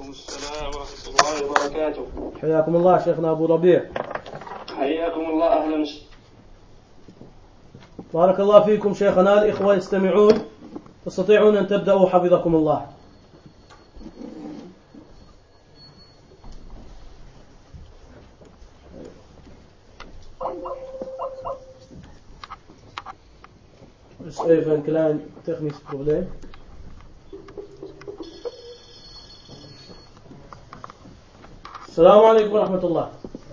السلام ورحمة الله وبركاته. حياكم الله شيخنا أبو ربيع. حياكم الله، أهلا وسهلا. بارك الله فيكم شيخنا. الإخوة يستمعون، تستطيعون أن تبدأوا حفظكم الله. Dus even een klein technisch probleem. السلام عليكم ورحمة الله.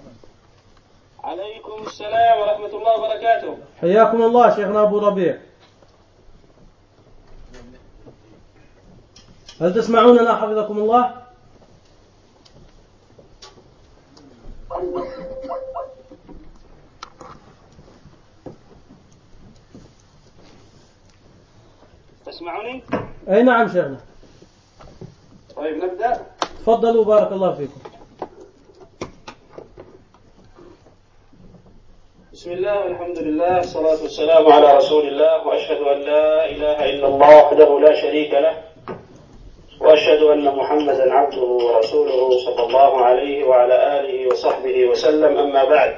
عليكم السلام ورحمة الله وبركاته. حياكم الله شيخنا أبو ربيع. هل تسمعوننا حفظكم الله؟ تسمعوني؟ أي نعم شيخنا. طيب نبدأ. تفضلوا بارك الله فيكم. بسم الله والحمد لله والصلاة والسلام على رسول الله، وأشهد أن لا إله إلا الله وحده لا شريك له، وأشهد أن محمدا عبده ورسوله صلى الله عليه وعلى آله وصحبه وسلم. أما بعد،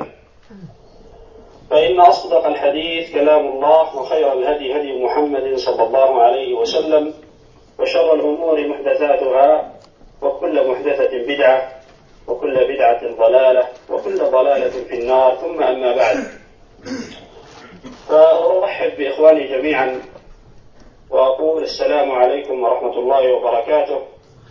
فإن أصدق الحديث كلام الله، وخير الهدي هدي محمد صلى الله عليه وسلم، وشر الأمور محدثاتها، وكل محدثة بدعة، وكل بدعة ضلالة، وكل ضلالة في النار. ثم أما بعد، فأرحب بإخواني جميعا وأقول السلام عليكم ورحمة الله وبركاته.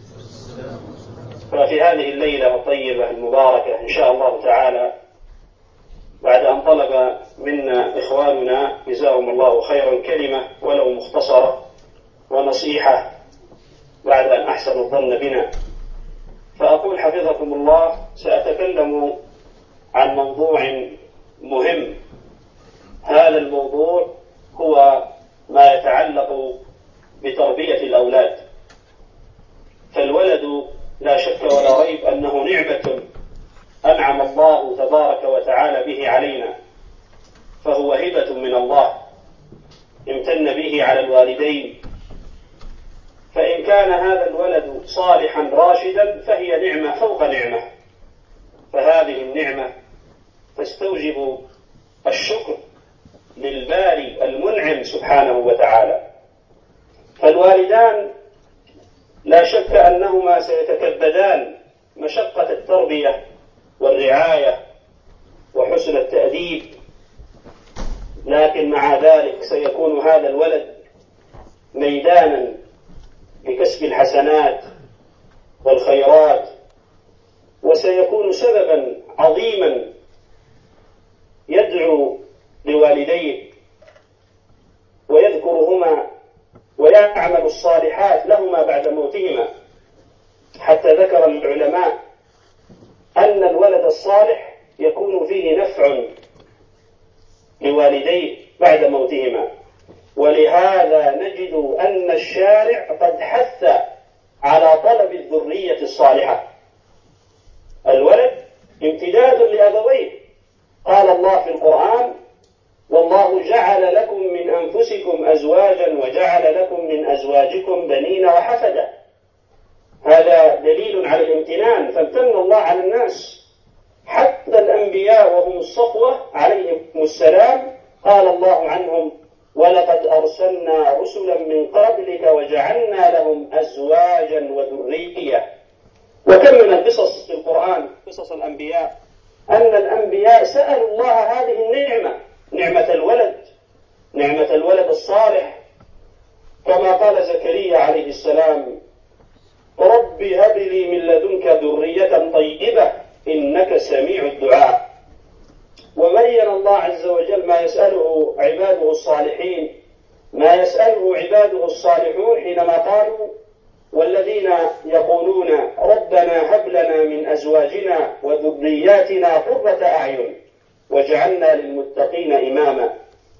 ففي هذه الليلة الطيبة المباركة إن شاء الله تعالى، بعد أن طلب منا إخواننا جزاهم الله خيرا كلمة ولو مختصرة ونصيحة بعد أن أحسنوا الظن بنا، فأقول حفظكم الله سأتكلم عن موضوع مهم. هذا الموضوع هو ما يتعلق بتربية الأولاد. فالولد لا شك ولا ريب أنه نعمة أنعم الله تبارك وتعالى به علينا، فهو هبة من الله امتن به على الوالدين. فإن كان هذا الولد صالحا راشدا فهي نعمة فوق نعمة، فهذه النعمة تستوجب الشكر للباري المنعم سبحانه وتعالى. فالوالدان لا شك أنهما سيتكبدان مشقة التربية والرعاية وحسن التأديب، لكن مع ذلك سيكون هذا الولد ميدانا لكسب الحسنات والخيرات، وسيكون سببا عظيما يدعو لوالديه ويذكرهما ويعمل الصالحات لهما بعد موتهما. حتى ذكر العلماء أن الولد الصالح يكون فيه نفع لوالديه بعد موتهما، ولهذا نجد أن الشارع قد حث على طلب الذرية الصالحة. الولد امتداد لأبويه، قال الله في القرآن: والله جعل لكم من أنفسكم أزواجا وجعل لكم من أزواجكم بنين وحفدا. هذا دليل على الامتنان، فامتن الله على الناس حتى الأنبياء وهم الصفوة عليهم السلام، قال الله عنهم: ولقد أرسلنا رسلا من قبلك وجعلنا لهم أزواجا وذرية. وكم من القصص في القرآن، قصص الأنبياء، أن الأنبياء سألوا الله هذه النعمة، نعمة الولد، نعمة الولد الصالح، كما قال زكريا عليه السلام: رب هب لي من لدنك ذرية طيبة إنك سميع الدعاء. وبين الله عز وجل ما يسأله عباده الصالحين، ما يسأله عباده الصالحون حينما قالوا: والذين يقولون ربنا هب لنا من أزواجنا وذرياتنا قرة أعين وجعلنا للمتقين إماما.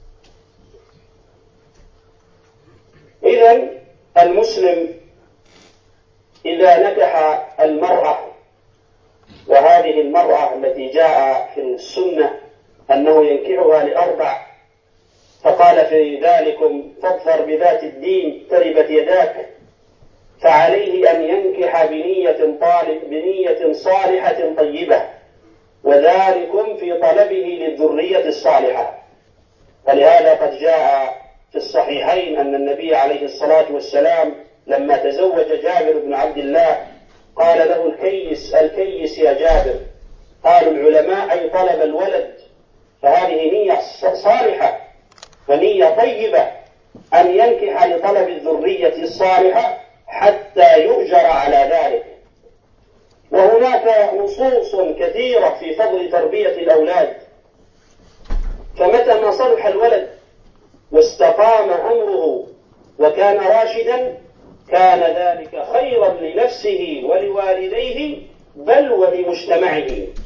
إذن المسلم إذا نكح المرأة، وهذه المرأة التي جاء في السنة أنه ينكحها لأربع، فقال في ذلكم: فاظفر بذات الدين تربت يداك. فعليه أن ينكح بنية صالحة طيبة، وذلكم في طلبه للذرية الصالحة. ولهذا قد جاء في الصحيحين أن النبي عليه الصلاة والسلام لما تزوج جابر بن عبد الله قال له الكيس يا جابر. قالوا العلماء أي طلب الولد، فهذه نية صالحة ونية طيبة أن ينكح لطلب الذرية الصالحة حتى يؤجر على ذلك. وهناك نصوص كثيرة في فضل تربية الأولاد، فمتى ما صلح الولد واستقام أمره وكان راشدا كان ذلك خيرا لنفسه ولوالديه بل ولمجتمعه.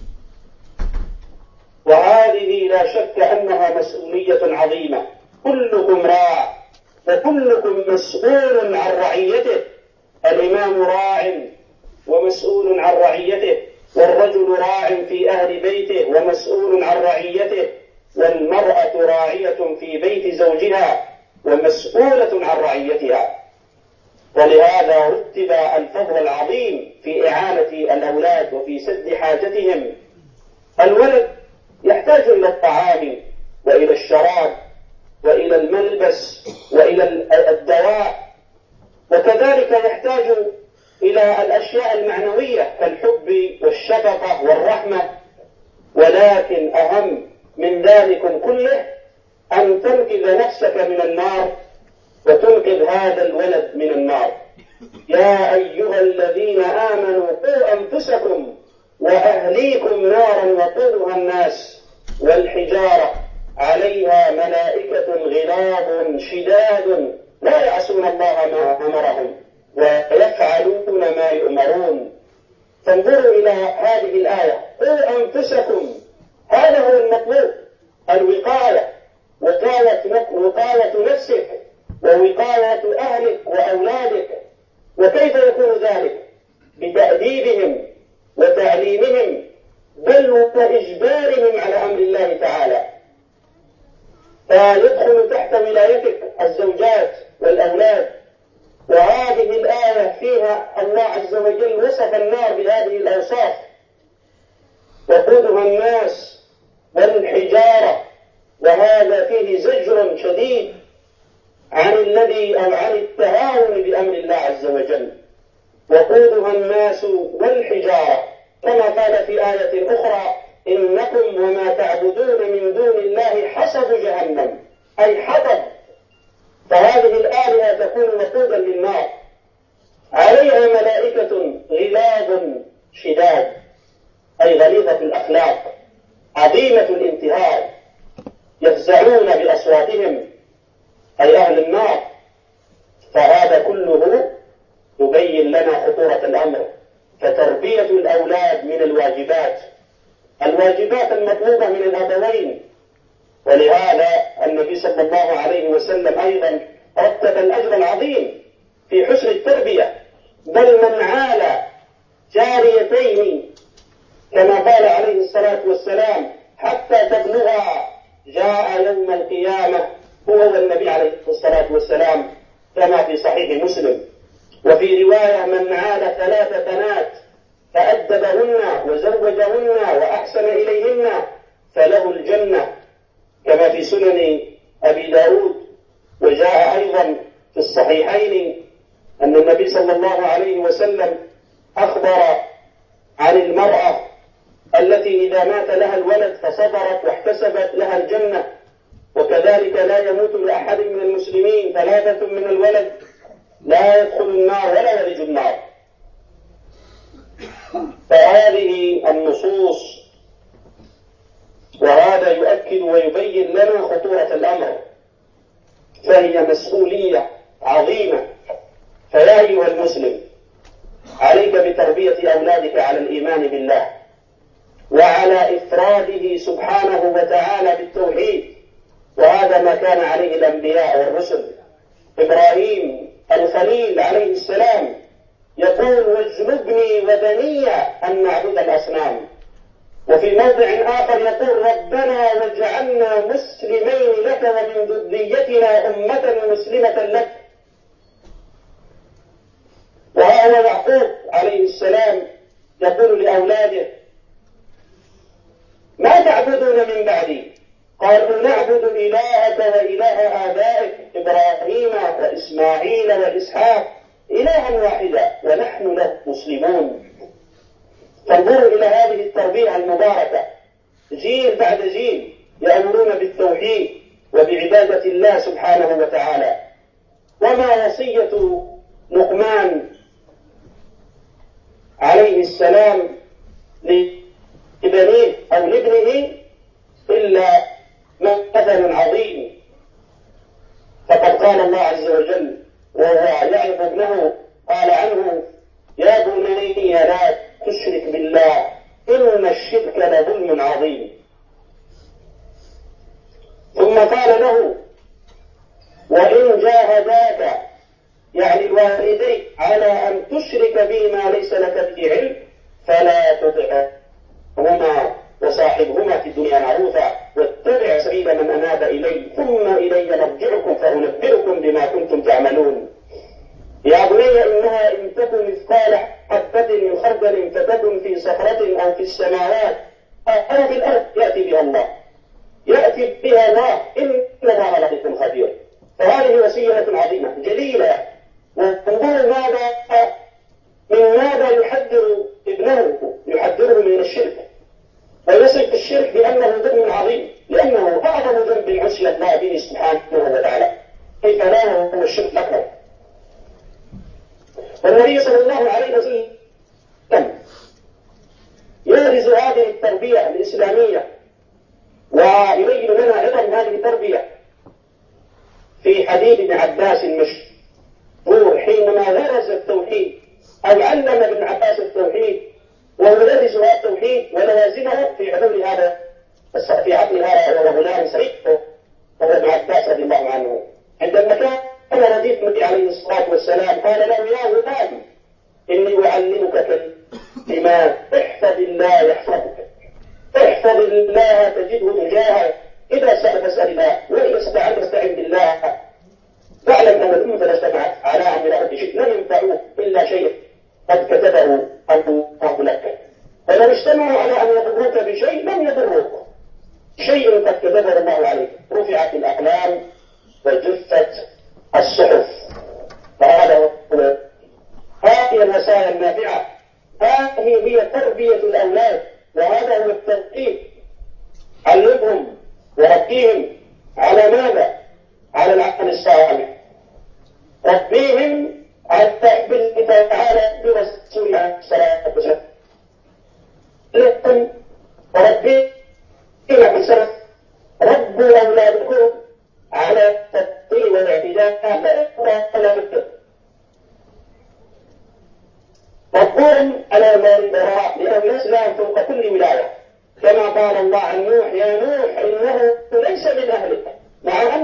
وهذه لا شك أنها مسؤولية عظيمة. كلكم راع وكلكم مسؤول عن رعيته. الإمام راع ومسؤول عن رعيته، والرجل راع في أهل بيته ومسؤول عن رعيته، والمرأة راعية في بيت زوجها ومسؤولة عن رعيتها. ولهذا رتب الفضل العظيم في إعانة الأولاد وفي سد حاجتهم. الولد يحتاج إلى الطعام وإلى الشراب وإلى الملبس وإلى الدواء، وكذلك يحتاج إلى الأشياء المعنوية كالحب والشفقة والرحمة. ولكن أهم من ذلك كله أن تنقذ نفسك من النار وتنقذ هذا الولد من النار. يا أيها الذين آمنوا قوا أنفسكم وأهليكم نارا وقودها الناس والحجارة عليها ملائكة غلاظ شداد لا يعصون الله ما أمرهم ويفعلون ما يؤمرون. فانظروا إلى هذه الآية، قوا أنفسكم، هذا هو المطلوب، الوقاية، وقاية نفسك ووقاية أهلك وأولادك. وكيف يكون ذلك؟ بتأديبهم وتعليمهم بل وإجبارهم على أمر الله تعالى. فيدخل تحت ولايتك الزوجات والأولاد. وهذه الآية فيها الله عز وجل وصف النار بهذه الأوصاف: وقودها الناس والحجارة. وهذا فيه زجر شديد عن عن التهاون بأمر الله عز وجل. وقودها الناس والحجارة، كما قال في آية أخرى: إنكم وما تعبدون من دون الله حصب جهنم، أي حطب. فهذه الآلهة تكون وقودا للنار، عليها ملائكة غلاظ شداد، أي غليظة الأخلاق عظيمة الانتهاء، يفزعون بأصواتهم، أي أهل النار. فهذا كله يبين لنا خطورة الأمر. فتربية الأولاد من الواجبات المطلوبة من الأبوين. ولهذا النبي صلى الله عليه وسلم أيضا رتب الأجر العظيم في حسن التربية. بل من عال جاريتين كما قال عليه الصلاة والسلام حتى تبلغا جاء يوم القيامة هو والنبي عليه الصلاة والسلام، كما في صحيح مسلم. وفي رواية: من عال 3 بنات فأدبهن وزوجهن وأحسن إليهن فله الجنة، كما في سنن أبي داود. وجاء أيضا في الصحيحين أن النبي صلى الله عليه وسلم أخبر عن المرأة التي إذا مات لها الولد فصبرت واحتسبت لها الجنة. وكذلك لا يموت لأحد من المسلمين 3 من الولد لا يدخل النار ولا يلج النار. فهذه النصوص وهذا يؤكد ويبين لنا خطورة الأمر، فهي مسؤولية عظيمة. فيا أيها المسلم، عليك بتربية أولادك على الإيمان بالله وعلى إفراده سبحانه وتعالى بالتوحيد، وهذا ما كان عليه الأنبياء والرسل. إبراهيم الخليل عليه السلام يقول: واجنبني وبني أن نعبد الأصنام. وفي موضع آخر يقول: ربنا واجعلنا مسلمين لك ومن ذريتنا أمة مسلمة لك. وها هو يعقوب عليه السلام يقول لأولاده: ما تعبدون من بعدي؟ قالوا: نعبد إلهك وإله آبائك إبراهيم وإسماعيل وإسحاق إلها واحدا ونحن له مسلمون. فانظروا إلى هذه التربية المباركة، جيل بعد جيل يأمرون بالتوحيد وبعبادة الله سبحانه وتعالى. وما وصية لقمان عليه السلام لابنه أو لابنه إلا مثل عظيم. فقد قال الله عز وجل وهو يعظ ابنه قال عنه: يا بني لا تشرك بالله إن الشرك لظلم عظيم. ثم قال له: وإن جاهداك، يعني الوالدين، على أن تشرك بي ما ليس لك به علم فلا تطعهما وصاحبهما في الدنيا معروفا واتبع سبيل من أناب إلي ثم إلي مرجعكم فأنبئكم بما كنتم تعملون. يا بني إنها إن تكن مثقال حبة من خردل فتكن في صخرة أو في السماوات أو في الأرض يأتي بها الله إن الله لطيف خبير. فهذه وصية عظيمة جليلة. وانظروا من ماذا يحذر ابنه، يحذره من الشرك، ويصف الشرك بأنه ذنب عظيم، لأنه أعظم ذنب عصي الله به سبحانه وتعالى، كيف لا هو الشرك الأكبر. والنبي صلى الله عليه وسلم يبرز هذه التربية الإسلامية ويبين لنا عظم هذه التربية في حديث ابن عباس المشهور حينما درس التوحيد أو علم ابن عباس التوحيد ويدرس هذا التوحيد ولوازمه في حضور هذا في عقل هذا الغلام صغير وهو ابن عباس رضي الله عنه. عندما كان رديف النبي عليه الصلاة والسلام قال له: يا غلام إني أعلمك كلمات، احفظ الله يحفظك، احفظ الله تجده تجاهك، إذا سأل فاسأل الله وإذا استعنت فاستعن بالله. فاعلم أن الأمة لا اجتمعت على أن يأخذ شيء لم ينفعوه إلا شيء قد كتبه الله لك. فلو اجتمعوا على أن يضروك بشيء لم يضروك، شيء قد كتبه الله عليك. رفعت الأقلام وجفت الصحف. فهذا هذه الوسائل النافعة، هذه هي تربية الأولاد، وهذا هو الترتيب. علمهم وربيهم على ماذا؟ على العقل الصالح، ربيهم على التحب الله تعالى برسول عليه الصلاة والسلام، وربيهم بالسلف، ربوا أولادكم على التقوى والاعتداء ولا بالكذب، ربهم على ما البراء، لأن الإسلام فوق كل ولاية، كما قال الله عن نوح: يا نوح إنه ليس من أهلك، مع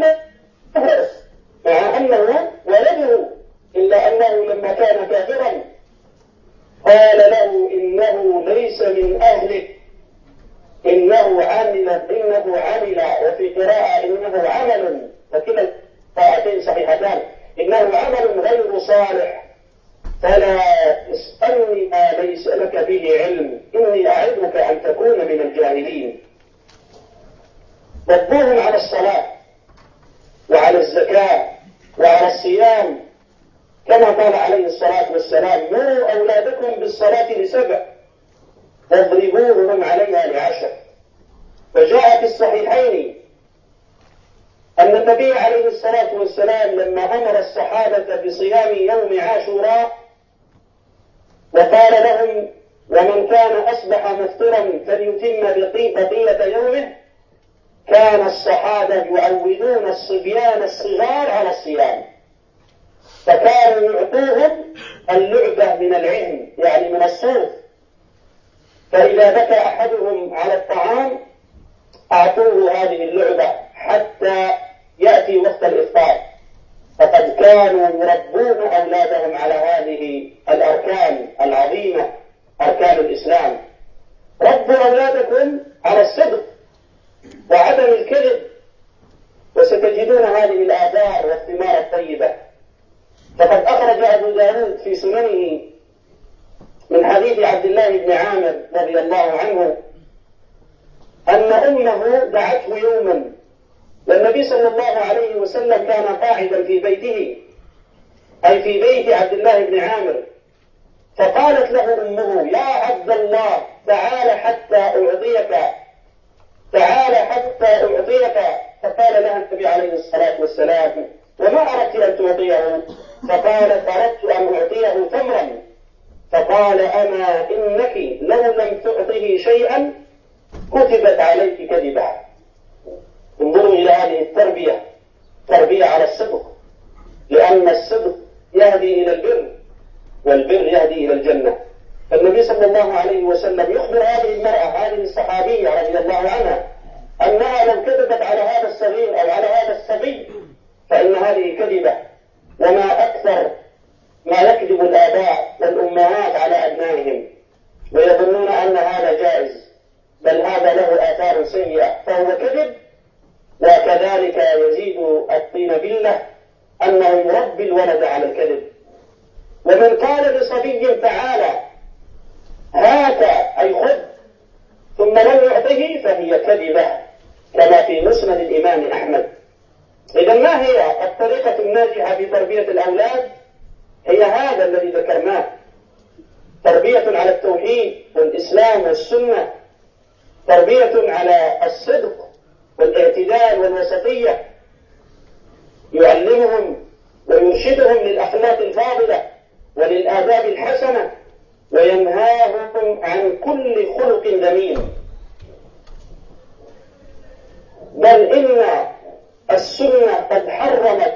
أنه ولده، إلا أنه لما كان كافرا قال له: إنه ليس من أهلك، إنه عمل، وفي قراءة إنه عمل، فكلا قراءتين صحيحتان، إنه عمل غير صالح فلا اسألني ما ليس لك به علم إني أعظك أن تكون من الجاهلين. ربوهم على الصلاة وعلى الزكاة وعلى الصيام، كما قال عليه الصلاة والسلام: مروا أولادكم بالصلاة ل7 واضربوهم عليها ل10. وجاء في الصحيحين أن النبي عليه الصلاة والسلام لما أمر الصحابة بصيام يوم عاشوراء وقال لهم: ومن كان أصبح مفطرا فليتم بقية يومه، كان الصحابة يعودون الصبيان الصغار على الصيام، فكانوا يعطوهم اللعبة من العلم، يعني من الصوف، فإذا بكى أحدهم على الطعام أعطوه هذه اللعبة حتى يأتي وقت الإفطار. فقد كانوا يربون أولادهم على هذه الأركان العظيمة، أركان الإسلام. ربوا أولادكم على الصدق وعدم الكذب، وستجدون هذه الآثار والثمار الطيبة. فقد أخرج أبو داود في سننه من حديث عبد الله بن عامر رضي الله عنه أن أمه دعته يوما، والنبي صلى الله عليه وسلم كان قاعدا في بيته، أي في بيت عبد الله بن عامر، فقالت له أمه: يا عبد الله تعال حتى أعطيك، تعال حتى أعطيك. فقال لها النبي عليه الصلاة والسلام: وما أردت أن تعطيه؟ فقالت: أردت أن أعطيه تمرا. فقال: أما إنك لو لم تعطه شيئا كتبت عليك كذبا. انظروا إلى هذه التربية، تربية على الصدق، لأن الصدق يهدي إلى البر، والبر يهدي إلى الجنة. فالنبي صلى الله عليه وسلم يخبر هذه المرأة، هذه الصحابية رضي الله عنها، أنها لو كذبت على هذا الصغير أو على هذا الصبي فإن هذه كذبة. وما أكثر ما يكذب الآباء والأمهات على أبنائهم ويظنون أن هذا جائز، بل هذا له آثار سيئة، فهو كذب. وكذلك يزيد الطين بلة أنه يربي الولد على الكذب. ومن قال لصبي: تعالى هات، أي خذ، ثم لم يعطه فهي كذبة، كما في مسند الإمام أحمد. إذا ما هي الطريقة الناجحة في تربية الأولاد؟ هي هذا الذي ذكرناه: تربية على التوحيد والإسلام والسنة، تربية على الصدق والاعتدال والوسطية، يعلمهم ويرشدهم للأخلاق الفاضلة وللآداب الحسنة، وينهاهم عن كل خلق ذميم. بل إن السنة قد حرمت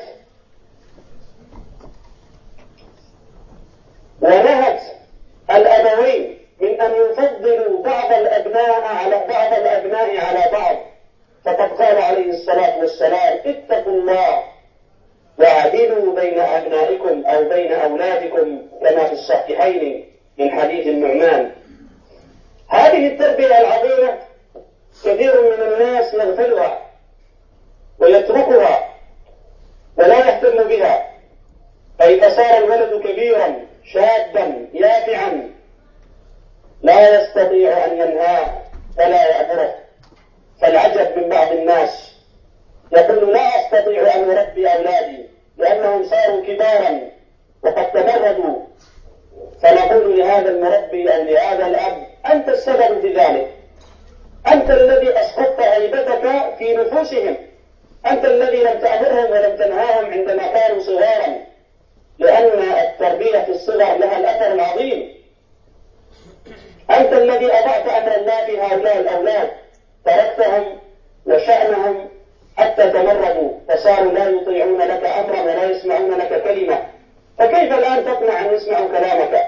ونهت الأبوين من أن يفضلوا بعض الأبناء على بعض، فقد قال عليه الصلاة والسلام: اتقوا الله واعدلوا بين أبنائكم أو بين أولادكم، كما في الصحيحين من حديث النعمان. هذه التربية العظيمة كثير من الناس يغفلها ويتركها ولا يهتم بها، فإذا صار الولد كبيرا شابا يافعا لا يستطيع أن ينهاه ولا يأمره. فالعجب من بعض الناس يقول: لا أستطيع أن أربي أولادي لأنهم صاروا كبارا وقد تمردوا. فنقول لهذا المربي أو لهذا الأب: أنت السبب في ذلك، أنت الذي أسقطت هيبتك في نفوسهم، أنت الذي لم تأمرهم ولم تنهاهم عندما كانوا صغارا، لأن التربية في الصغر لها الأثر العظيم. أنت الذي أضعت أمر الله في هؤلاء الأولاد، تركتهم وشأنهم حتى تمردوا فصاروا لا يطيعون لك أمرا ولا يسمعون لك كلمة، فكيف الآن تقنع أن يسمعوا كلامك؟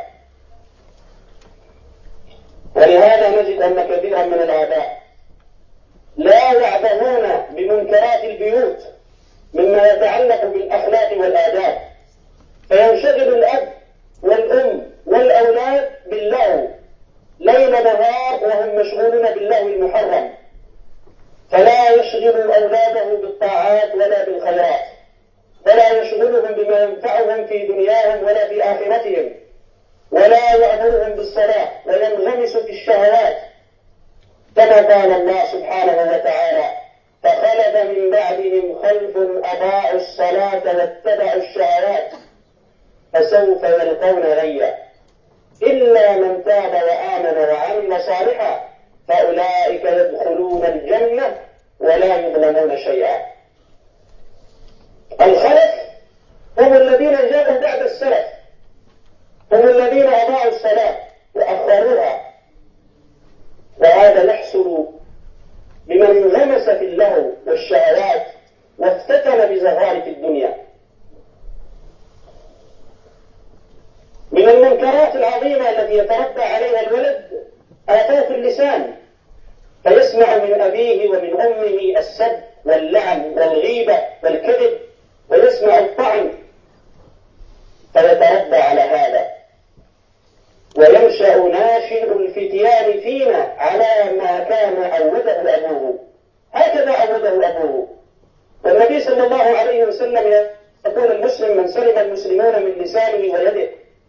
ولهذا نجد أن كثيرا من الآباء لا يعبهون بمنكرات البيوت مما يتعلق بالأخلاق والآداب، فينشغل الأب والأم والأولاد باللهو ليل نهار وهم مشغولون باللهو المحرم، فلا يشغل أولاده بالطاعات ولا بالخيرات، ولا يشغلهم بما ينفعهم في دنياهم ولا في آخرتهم، ولا يأمرهم بالصلاة، وينغمس في الشهوات، كما قال الله سبحانه وتعالى: فخلف من بعدهم خلف أضاعوا الصلاة واتبعوا الشهوات فسوف يلقون غيا إلا من تاب وآمن وعمل صالحا فأولئك يدخلون الجنة ولا يظلمون شيئا. الخلف هم الذين جاءوا بعد السلف، هم الذين أضاعوا الصلاة وأخروها، وهذا يحصل لمن انغمس في اللهو والشهوات وافتتن بزخارف الدنيا. من المنكرات العظيمة التي يتربى عليها الولد آفات اللسان، فيسمع من أبيه ومن أمه السب واللعن والغيبة والكذب، ويسمع الطعن، فيتربى على هذا، وينشأ ناشئ الفتيان فينا على ما كان عوده أبوه، هكذا عوده أبوه. والنبي صلى الله عليه وسلم يكون المسلم من سلم المسلمون من لسانه ويده،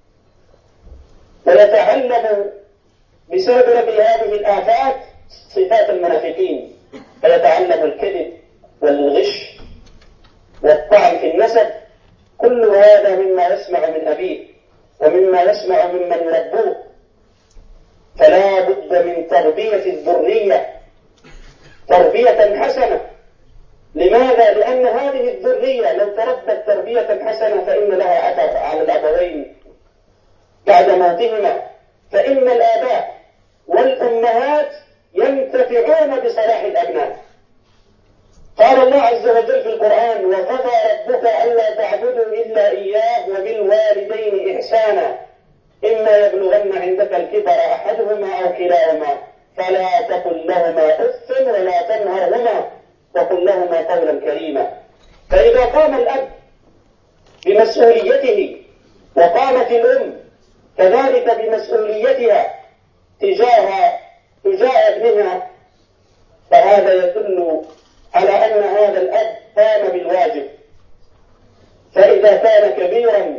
ويتعلم بسبب هذه الآفات صفات المنافقين، فيتعلم الكذب والغش والطعن في النسب. كل هذا مما يسمع من أبيه ومما يسمع ممن يربوه. فلا بد من تربية الذرية تربية حسنة. لماذا؟ لأن هذه الذرية لو تربت تربية حسنة فإن لها أثر على الأبوين بعد موتهما، فإن الآباء والأمهات ينتفعون بصلاح الأبناء. قال الله عز وجل في القرآن: وقضى ربك ألا تعبدوا إلا إياه وبالوالدين إحسانا إما يبلغن عندك الكبر أحدهما أو كلاهما فلا تقل لهما أف ولا تنهرهما وقل لهما قولا كريما. فإذا قام الأب بمسؤوليته وقامت الأم كذلك بمسؤوليتها تجاه ابنها، فهذا يدل على أن هذا الأب قام بالواجب. فإذا كان كبيرا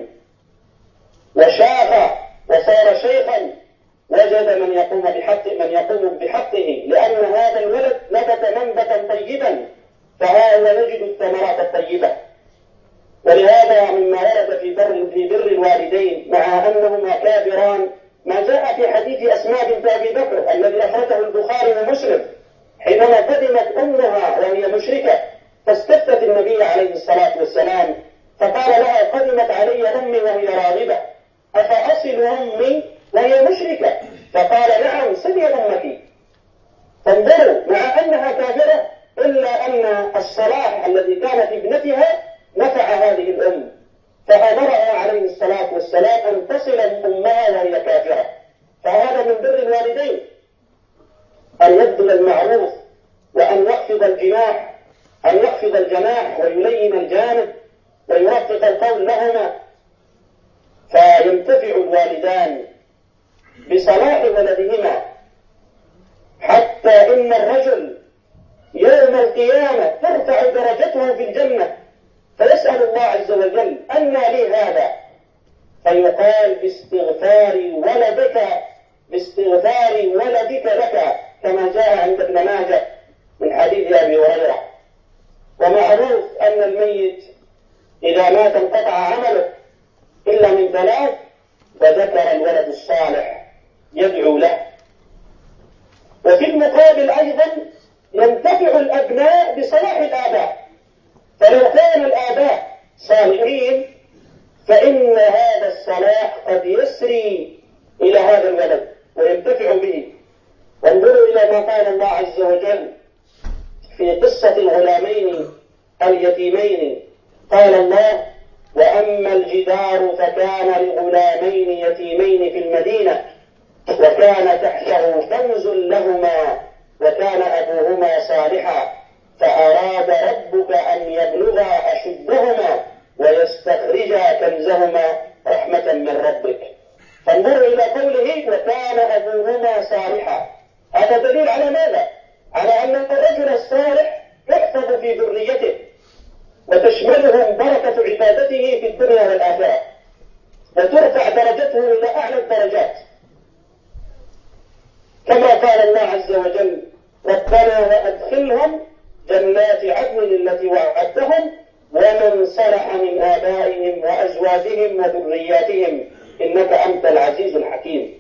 وشاخ وصار شيخا وجد من يقوم بحقه، لأن هذا الولد نبت منبتا طيبا فهذا يجد الثمرات الطيبة. ولهذا مما ورد في بر الوالدين مع أنهما كابران ما جاء في حديث أسماء بنت أبي بكر الذي أخرجه البخاري ومسلم، حينما قدمت أمها وهي مشركة فاستفتت النبي عليه الصلاة والسلام فقال لها: قدمت علي أمي وهي راغبة أفأصل أمي وهي مشركة؟ فقال: نعم صلي أمك. فانظروا، مع أنها كافرة إلا أن الصلاح الذي كان في ابنتها نفع هذه الأم، فأمرها عليه الصلاة والسلام أن تصل أمها وهي كافرة. فهذا من بر الوالدين، أن يبذل المعروف وأن يخفض الجناح ويلين الجانب ويرفق القول لهما، فينتفع الوالدان بصلاح ولدهما، حتى إن الرجل يوم القيامة ترفع درجته في الجنة فيسأل الله عز وجل: أنى لي هذا؟ فيقال: باستغفار ولدك لك، كما جاء عند ابن ماجه من حديث أبي هريرة. ومعروف أن الميت إذا مات انقطع عمله إلا من ثلاث: وذكر الولد الصالح يدعو له. وفي المقابل أيضا ينتفع الأبناء بصلاح الآباء، فلو كان الآباء صالحين فإن هذا الصلاح قد يسري إلى هذا الولد وينتفع به. وانظروا إلى ما قال الله عز وجل في قصة الغلامين اليتيمين. قال الله: وأما الجدار فكان لغلامين يتيمين في المدينة وكان تحته كنز لهما وكان أبوهما صالحا فأراد ربك أن يبلغا أشدهما ويستخرجا كنزهما رحمة من ربك. فانظروا إلى قوله: وكان أبوهما صالحا. هذا دليل على ماذا؟ على أن الرجل الصالح يحفظ في ذريته وتشملهم بركة عبادته في الدنيا والآخرة وترفع درجته إلى أعلى الدرجات، كما قال الله عز وجل: ربنا وأدخلهم جنات عدن التي وعدتهم ومن صلح من آبائهم وأزواجهم وذرياتهم إنك أنت العزيز الحكيم.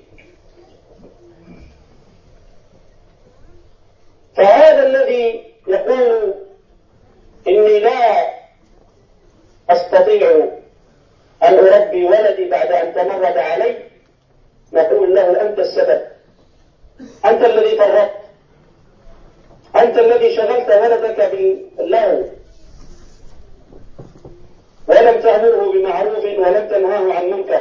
فهذا الذي يقول إني لا أستطيع أن أربي ولدي بعد أن تمرد علي، نقول له: أنت السبب، أنت الذي فرطت، أنت الذي شغلت ولدك باللهو ولم تأمره بمعروف ولم تنهاه عن منكر.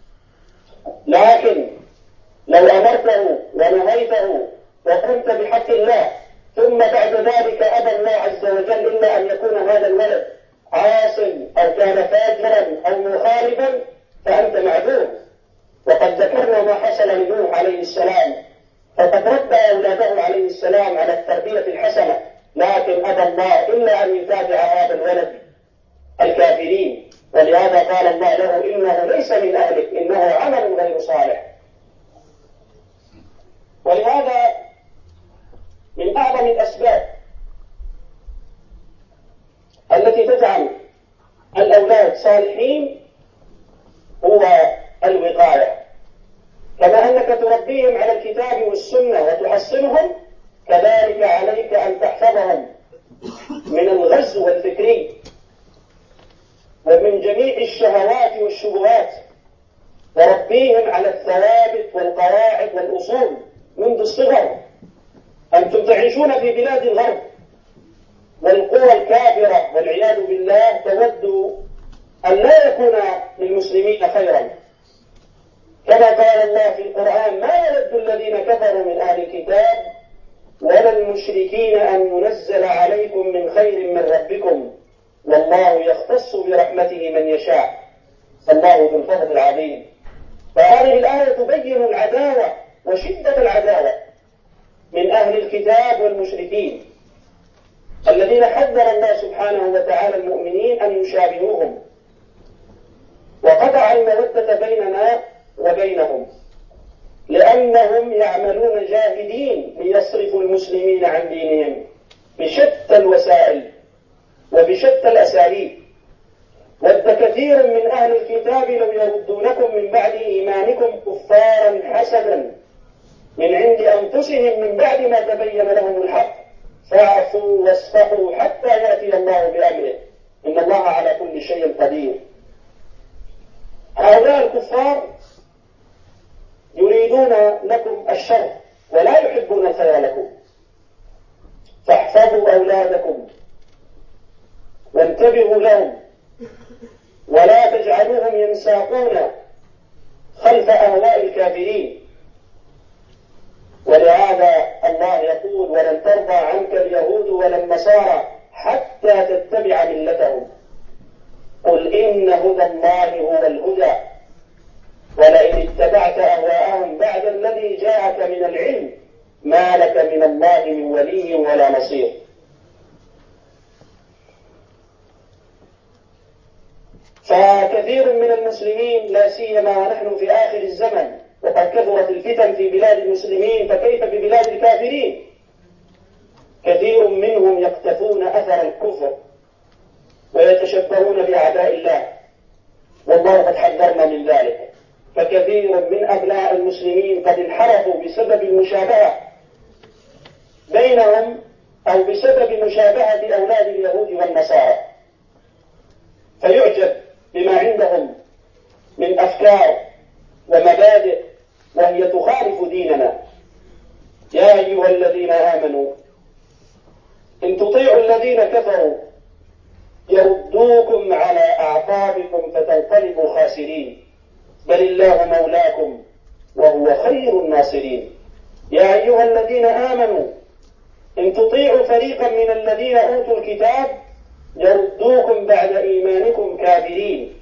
لكن لو أمرته ونهيته وقمت بحق الله ثم بعد ذلك أبى الله عز وجل إلا أن يكون هذا الولد عاصم أو كان فاجرا أو مخالفا فأنت معذور. وقد ذكرنا ما حصل لنوح عليه السلام، فقد ربى أولاده عليه السلام على التربية الحسنة، لكن أبى الله إلا أن يتابع هذا الولد الكافرين، ولهذا قال الله له إنه ليس من أهلك إنه عمل غير صالح. ولهذا من أعظم الأسباب التي تجعل الأولاد صالحين هو الوقاية. كما أنك تربيهم على الكتاب والسنة وتحصنهم، كذلك عليك أن تحفظهم من الغزو الفكري ومن جميع الشهوات والشبهات، وربيهم على الثوابت والقواعد والأصول منذ الصغر. أنتم تعيشون في بلاد الغرب، والقوى الكافرة والعياذ بالله تود أن لا يكون للمسلمين خيرا، كما قال الله في القرآن: ما يود الذين كفروا من أهل الكتاب ولا المشركين أن ينزل عليكم من خير من ربكم والله يختص برحمته من يشاء فالله ذو الفضل العظيم. فهذه الآية تبين العداوة وشدة العداوة من أهل الكتاب والمشركين الذين حذر الله سبحانه وتعالى المؤمنين أن يشابهوهم، وقطع المودة بيننا وبينهم، لأنهم يعملون جاهدين ليصرفوا المسلمين عن دينهم بشتى الوسائل وبشتى الأساليب. ود كثير من أهل الكتاب لو يردونكم من بعد إيمانكم كفارا حسدا من عند أنفسهم من بعد ما تبين لهم الحق فاعفوا واصفحوا حتى يأتي الله بأمره إن الله على كل شيء قدير. هؤلاء الكفار يريدون لكم الشر ولا يحبون الخير لكم، فاحفظوا أولادكم وانتبهوا لهم ولا تجعلوهم ينساقون خلف أهواء الكافرين. ولهذا الله يقول: ولن ترضى عنك اليهود ولا النصارى حتى تتبع ملتهم قل إن هدى الله هو الهدى ولئن اتبعت أهواءهم بعد الذي جاءك من العلم ما لك من الله من ولي ولا نصير. فكثير من المسلمين لا سيما ونحن في آخر الزمن وقد كثرت الفتن في بلاد المسلمين فكيف ببلاد الكافرين، كثير منهم يقتفون أثر الكفر ويتشبهون بأعداء الله، والله قد حذرنا من ذلك. فكثير من أبناء المسلمين قد انحرفوا بسبب المشابهة بينهم أو بسبب مشابهة أولاد اليهود والنصارى، فيعجب بما عندهم من أفكار ومبادئ وهي تخالف ديننا. يا أيها الذين آمنوا إن تطيعوا الذين كفروا يردوكم على أعقابكم فتنقلبوا خاسرين بل الله مولاكم وهو خير الناصرين. يا أيها الذين آمنوا إن تطيعوا فريقا من الذين أوتوا الكتاب يردوكم بعد إيمانكم كافرين.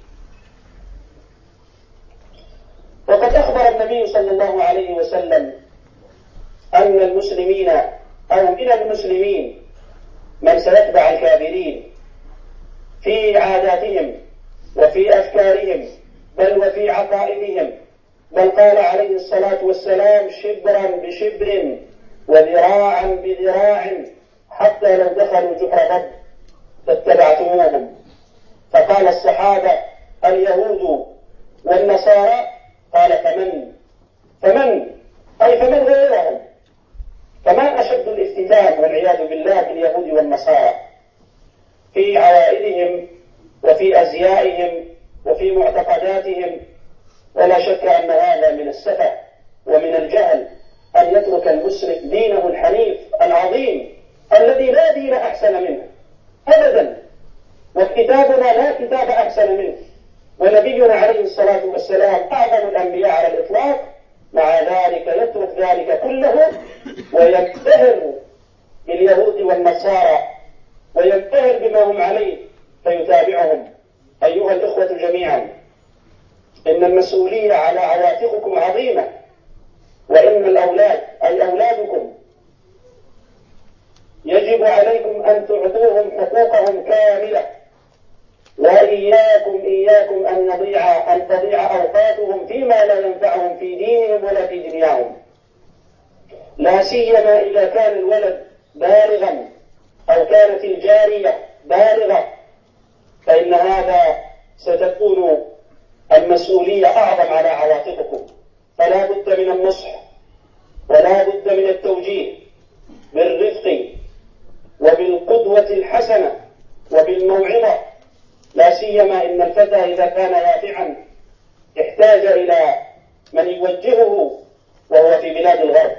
وقد أخبر النبي صلى الله عليه وسلم أن المسلمين أو من المسلمين من سيتبع الكافرين في عاداتهم وفي أفكارهم بل وفي عقائدهم، بل قال عليه الصلاة والسلام: شبرا بشبر وذراعا بذراع حتى لو دخلوا جحر ضب فاتبعتموهم. فقال الصحابة: اليهود والنصارى؟ قال: فمن أي فمن غيرهم؟ فما أشد الافتتان والعياذ بالله باليهود والنصارى في عوائدهم وفي أزيائهم وفي معتقداتهم. ولا شك أن هذا من السفه ومن الجهل أن يترك المسلم دينه الحنيف العظيم الذي لا دين أحسن منه أبدا، وكتابنا لا كتاب أحسن منه، ونبينا عليه الصلاة والسلام أعظم الأنبياء على الإطلاق، مع ذلك يترك ذلك كله وينبهر باليهود والنصارى وينبهر بما هم عليه فيتابعهم. أيها الإخوة جميعا، إن المسؤولية على عواتقكم عظيمة، وإن الأولاد أي أولادكم يجب عليكم أن تعطوهم حقوقهم كاملة ولا لا سيما إذا كان الولد بالغا أو كانت الجارية بالغة، فإن هذا ستكون المسؤولية أعظم على عواطفكم. فلا بد من النصح ولا بد من التوجيه بالرفق وبالقدوة الحسنة وبالموعظة، لا سيما إن الفتى إذا كان يافعا احتاج إلى من يوجهه وهو في بلاد الغرب.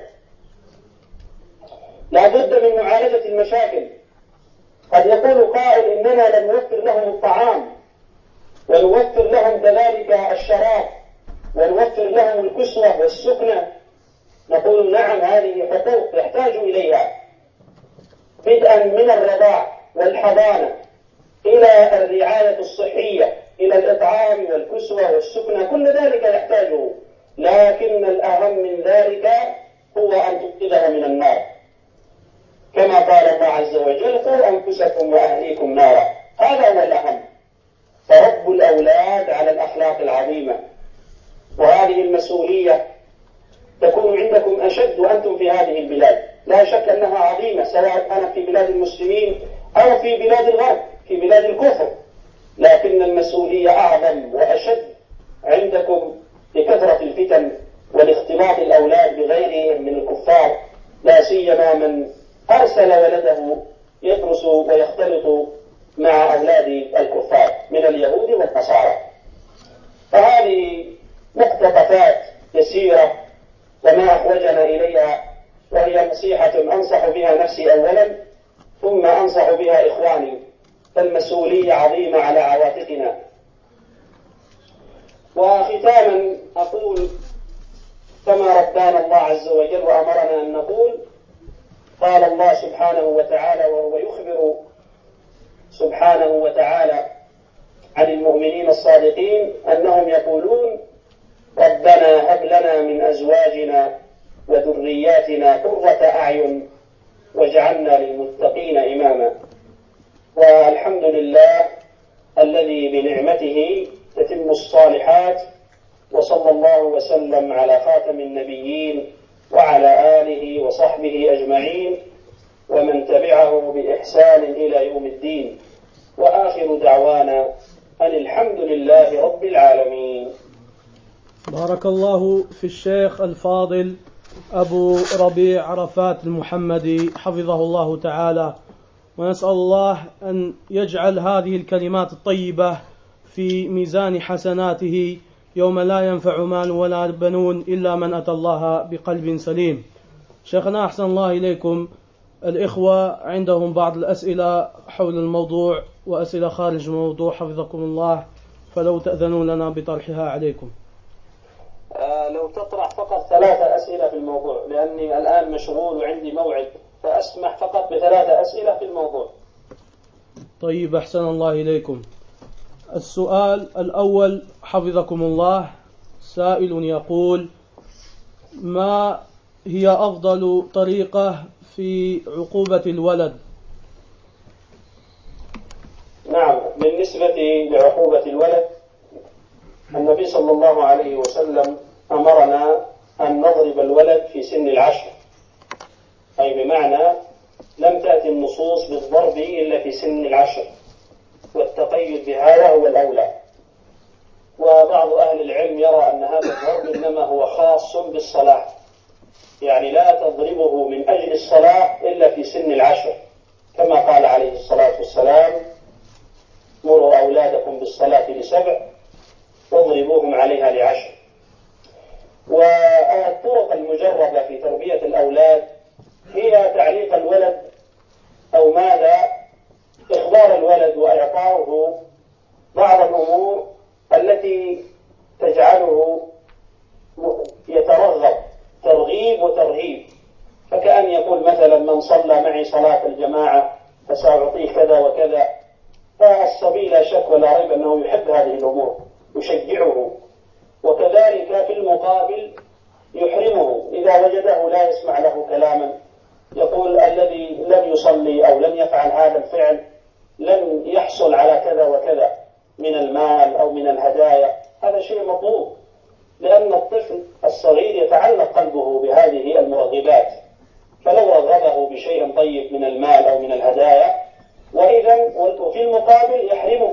لا بد من معالجة المشاكل. قد يقول قائل إننا لن نوفر لهم الطعام ونوفر لهم كذلك الشراب ونوفر لهم الكسوة والسكنة. نقول نعم، هذه حقوق يحتاج إليها، بدءا من الرضاع والحضانة إلى الرعاية الصحية إلى الإطعام والكسوة والسكنة، كل ذلك يحتاجه، لكن الأهم من ذلك هو أن تنقذه من النار، كما قال الله عز وجل: قوا أنفسكم وأهليكم نارا. هذا هو الأهم. فرب الأولاد على الأخلاق العظيمة، وهذه المسؤولية تكون عندكم أشد وأنتم في هذه البلاد. لا شك أنها عظيمة، سواء كانت في بلاد المسلمين أو في بلاد الغرب، في بلاد الكفر، لكن المسؤولية أعظم وأشد عندكم بكثرة الفتن والاختلاط الأولاد بغيرهم من الكفار، لا سيما من أرسل ولده يدرس ويختلط مع أولاد الكفار من اليهود والنصارى. فهذه مقتطفات يسيرة وما أحوجنا إليها، وهي نصيحة أنصح بها نفسي أولا ثم أنصح بها إخواني، فالمسؤولية عظيمة على عواتقنا. وختاما أقول كما ربانا الله عز وجل وأمرنا أن نقول: قال الله سبحانه وتعالى وهو يخبر سبحانه وتعالى عن المؤمنين الصادقين أنهم يقولون: ربنا هب لنا من أزواجنا وذرياتنا قرة أعين واجعلنا للمتقين إماما. والحمد لله الذي بنعمته تتم الصالحات، وصلى الله وسلم على خاتم النبيين وعلى آله وصحبه أجمعين ومن تبعه بإحسان إلى يوم الدين، وآخر دعوانا أن الحمد لله رب العالمين. بارك الله في الشيخ الفاضل أبو ربيع عرفات المحمدي حفظه الله تعالى، ونسأل الله أن يجعل هذه الكلمات الطيبة في ميزان حسناته يوم لا ينفع مال ولا بنون إلا من أتى الله بقلب سليم. شيخنا أحسن الله إليكم، الإخوة عندهم بعض الأسئلة حول الموضوع وأسئلة خارج الموضوع حفظكم الله، فلو تأذنوا لنا بطرحها عليكم. لو تطرح فقط 3 أسئلة في الموضوع، لأني الآن مشغول وعندي موعد، فأسمح فقط ب3 أسئلة في الموضوع. طيب، أحسن الله إليكم. السؤال الأول حفظكم الله، سائل يقول: ما هي أفضل طريقة في عقوبة الولد؟ نعم، بالنسبة لعقوبة الولد، النبي صلى الله عليه وسلم أمرنا أن نضرب الولد في سن 10، أي بمعنى لم تأتي النصوص بالضرب إلا في سن 10، والتقيد بهذا هو الأولى. وبعض أهل العلم يرى أن هذا الضرب إنما هو خاص بالصلاة، يعني لا تضربه من أجل الصلاة إلا في سن 10، كما قال عليه الصلاة والسلام: مروا أولادكم بالصلاة ل7 واضربوهم عليها ل10. والطرق المجربة في تربية الأولاد هي تعليق الولد أو ماذا إخبار الولد وإعطاؤه بعض الأمور التي تجعله يترغب ترغيب وترهيب، فكأن يقول مثلا: من صلى معي صلاة الجماعة فسأعطيه كذا وكذا. فالصبي لا شك ولا ريب أنه يحب هذه الأمور، يشجعه، وكذلك في المقابل يحرمه إذا وجده لا يسمع له كلاما، يقول: الذي لم يصلي أو لم يفعل هذا الفعل لن يحصل على كذا وكذا من المال أو من الهدايا. هذا شيء مطلوب، لأن الطفل الصغير يتعلق قلبه بهذه المرغبات،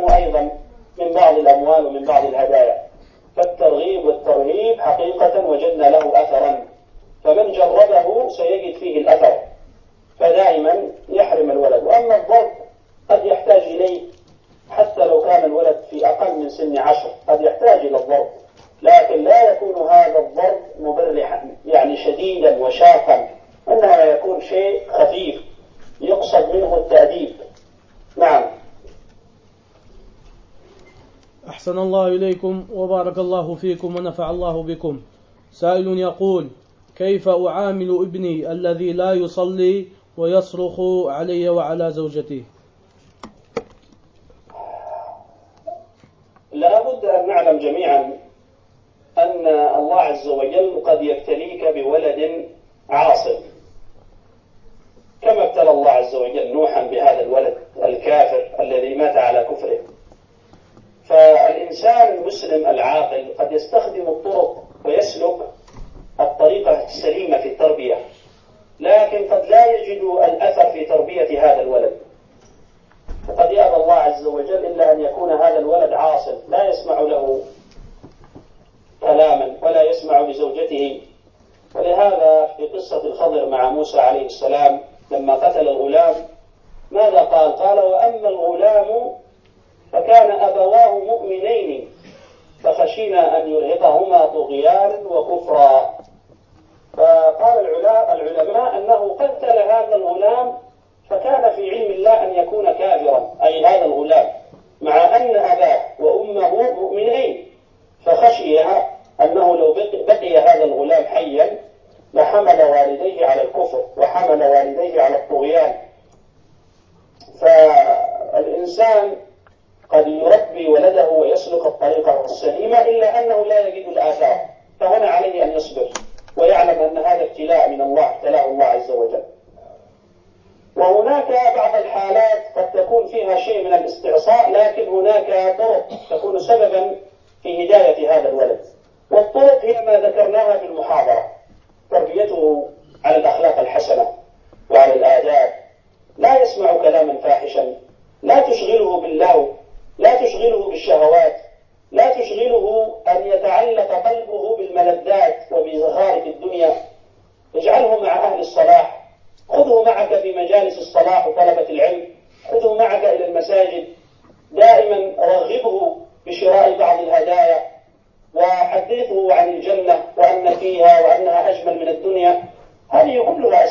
ويستخدم أيضا من بعض الأموال ومن بعض الهدايا. فالترغيب والترهيب حقيقة وجدنا له أثرا، فمن جربه سيجد فيه الأثر، فدائما يحرم الولد. وأما الضرب قد يحتاج إليه، حتى لو كان الولد في أقل من سن 10 قد يحتاج إلى الضرب، لكن لا يكون هذا الضرب مبرحا يعني شديدا وشاقا، إنما يكون شيء خفيف يقصد منه التأديب. نعم. أحسن الله إليكم وبارك الله فيكم ونفع الله بكم. سائل يقول: كيف أعامل ابني الذي لا يصلي ويصرخ علي وعلى زوجتي؟ لا بد أن نعلم جميعا أن الله عز وجل قد يبتليك بولد عاصٍ، كما ابتلى الله عز وجل نوحا بهذا الولد الكافر الذي مات على كفره. فالإنسان المسلم العاقل قد يستخدم الطرق ويسلك الطريقة السليمة في التربية، لكن قد لا يجد الأثر في تربية هذا الولد، وقد يأبى الله عز وجل إلا أن يكون هذا الولد عاصٍ لا يسمع له كلاما ولا يسمع لزوجته. ولهذا في قصة الخضر مع موسى عليه السلام لما قتل الغلام ماذا قال؟ قال: وأما الغلام فكان أبواه مؤمنين فخشينا أن يرهقهما طغيانا وكفرا. فقال العلماء أنه قتل هذا الغلام فكان في علم الله أن يكون كافرا، أي هذا الغلام، مع أن أباه وأمه مؤمنين، فخشي أنه لو بقي هذا الغلام حيا لحمل والديه على الكفر وحمل والديه على الطغيان. فالإنسان قد يربي ولده ويسلك الطريقة السليمة إلا أنه لا يجد الآثار، فهنا عليه أن يصبر ويعلم أن هذا ابتلاء من الله، ابتلاه الله عز وجل. وهناك بعض الحالات قد تكون فيها شيء من الاستعصاء، لكن هناك طرق تكون سببا في هداية هذا الولد، والطرق هي ما ذكرناها في المحاضرة: تربيته على الأخلاق الحسنة وعلى الآداب، لا يسمع كلاما فاحشا، لا تشغله باللهو، لا تشغله بالشهوات، لا تشغله أن يتعلق قلبه بالملذات وبزخارف الدنيا. اجعله مع أهل الصلاح، خذه معك في مجالس الصلاح وطلبة العلم، خذه معك إلى المساجد، دائما رغبه بشراء بعض الهدايا، وحدثه عن الجنة وأن فيها وأنها أجمل من الدنيا. هذه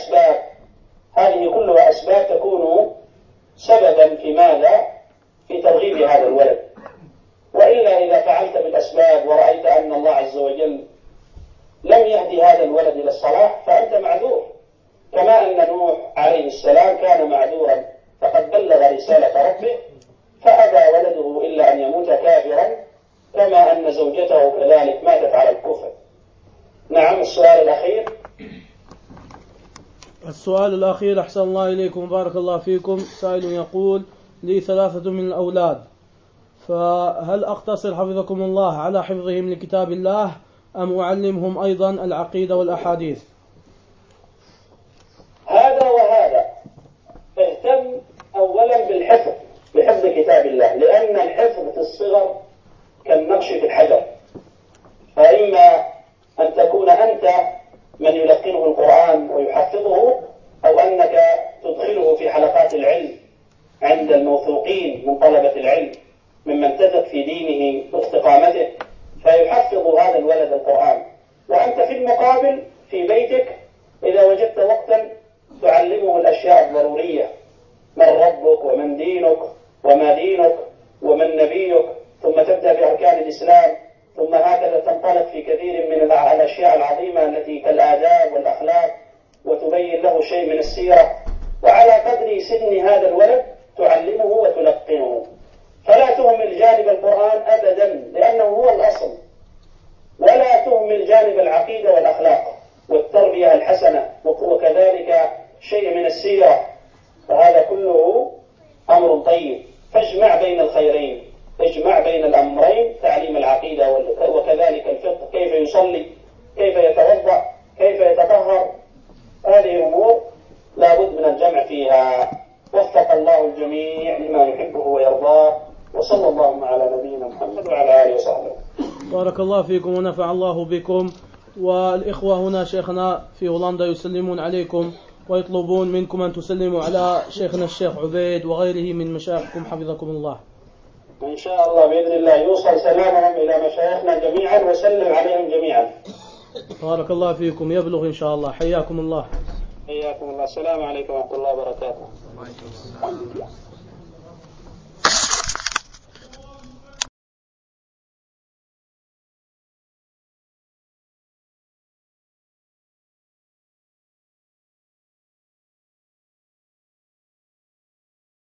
كلها أسباب تكون سببا في ماذا؟ في ترغيب هذا الولد. وإلا إذا فعلت بالأسباب ورأيت أن الله عز وجل لم يهدي هذا الولد إلى الصلاح فأنت معذور، كما أن نوح عليه السلام كان معذورا، فقد بلغ رسالة ربه فأبى ولده إلا أن يموت كافرا، كما أن زوجته كذلك ماتت على الكفر. نعم. السؤال الأخير. السؤال الأخير أحسن الله إليكم وبارك الله فيكم. سائل يقول: لي 3 من الأولاد، فهل أقتصر حفظكم الله على حفظهم لكتاب الله أم أعلمهم أيضا العقيدة والأحاديث؟ هذا وهذا. اهتم أولا بحفظ كتاب الله، لأن الحفظ في الصغر كالنقش في الحجر، فإما أن تكون أنت من يلقنه القرآن ويحفظه، أو أنك تدخله في حلقات العلم عند الموثوقين من طلبة العلم ممن تثق في دينه واستقامته، فيحفظ هذا الولد القرآن. وأنت في المقابل في بيتك إذا وجدت وقتا تعلمه الأشياء الضرورية: من ربك ومن دينك وما دينك ومن نبيك، ثم تبدأ بأركان الإسلام، ثم هكذا تنطلق في كثير من الأشياء العظيمة التي كالآداب والأخلاق، وتبين له شيء من السيرة، وعلى قدر سن هذا الولد تعلمه وتلقنه. فلا تهمل جانب القرآن أبدا لأنه هو الأصل، ولا تهمل جانب العقيدة والأخلاق والتربية الحسنة، وكذلك شيء من السيرة، فهذا كله أمر طيب. فاجمع بين الخيرين، اجمع بين الأمرين: تعليم العقيدة وكذلك الفقه، كيف يصلي، كيف يتوضأ، كيف يتطهر. هذه أمور لا بد بارك الله فيكم ونفع الله بكم. والإخوة هنا شيخنا في هولندا يسلمون عليكم ويطلبون منكم أن تسلموا على شيخنا الشيخ عبيد وغيره من مشايخكم حفظكم الله. إن شاء الله بإذن الله يوصل سلامهم إلى مشايخنا جميعا وسلم عليهم جميعا. بارك الله فيكم، يبلغ إن شاء الله. حياكم الله. حياكم الله. السلام عليكم ورحمة الله وبركاته.